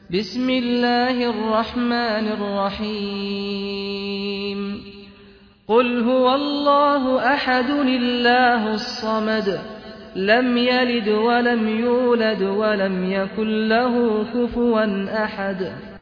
بسم الله الرحمن الرحيم قل هو الله أحد الله الصمد لم يلد ولم يولد ولم يكن له كفوا أحد